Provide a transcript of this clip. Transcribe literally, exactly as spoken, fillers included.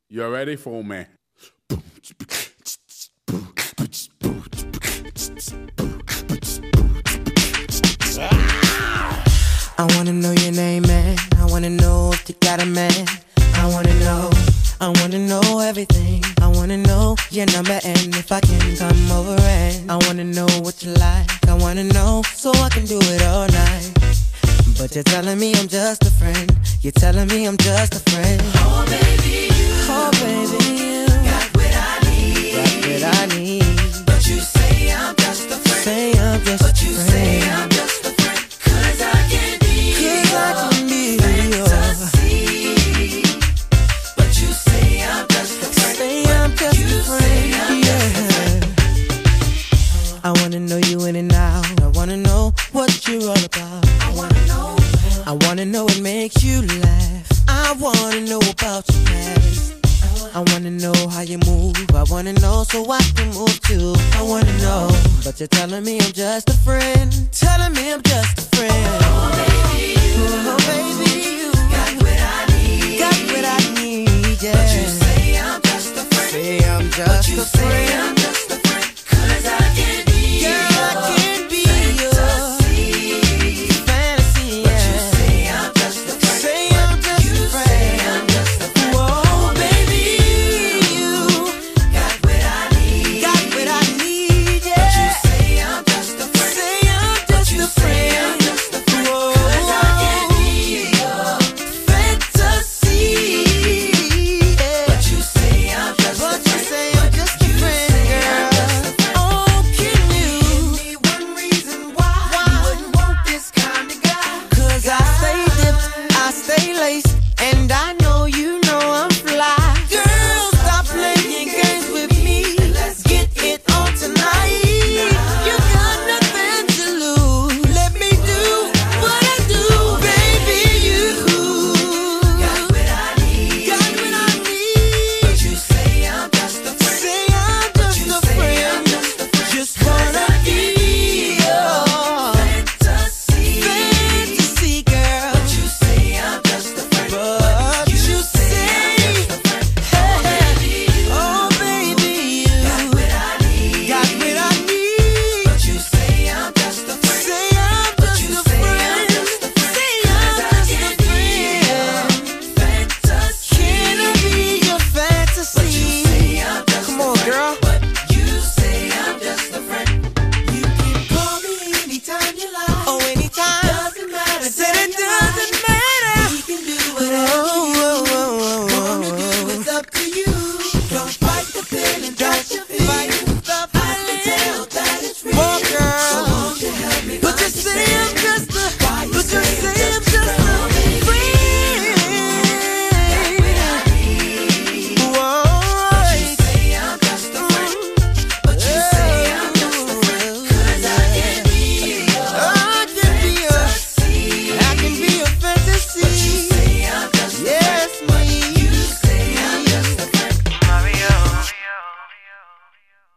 You ready for me? I wanna know your name, man. I wanna know if you got a man. I wanna know, I wanna know everything. I wanna know your number and if I can come over, and I wanna know what you like. I wanna know so I can do it all night. But you're telling me I'm just a friend. You're telling me I'm just a friend. Oh baby, you, oh baby, you got what I need, got what I need. But you say I'm just a friend. Say I'm just but a you friend. say I'm just a friend. Cause I can be Cause I can be fantasy. But you say I'm just a friend. Say I'm just you a friend. I'm Yeah. just a friend. I wanna know you in and out. I wanna know what you're all about. I wanna know. I wanna know what makes you laugh. I wanna know about your past. I wanna know how you move. I wanna know so I can move too. I wanna know, but you're telling me I'm just a friend. Telling me I'm just a friend. Oh baby, you, oh baby, you got what I need, got what I need. Yeah. But you say I'm just a friend. Say I'm just but you a say friend.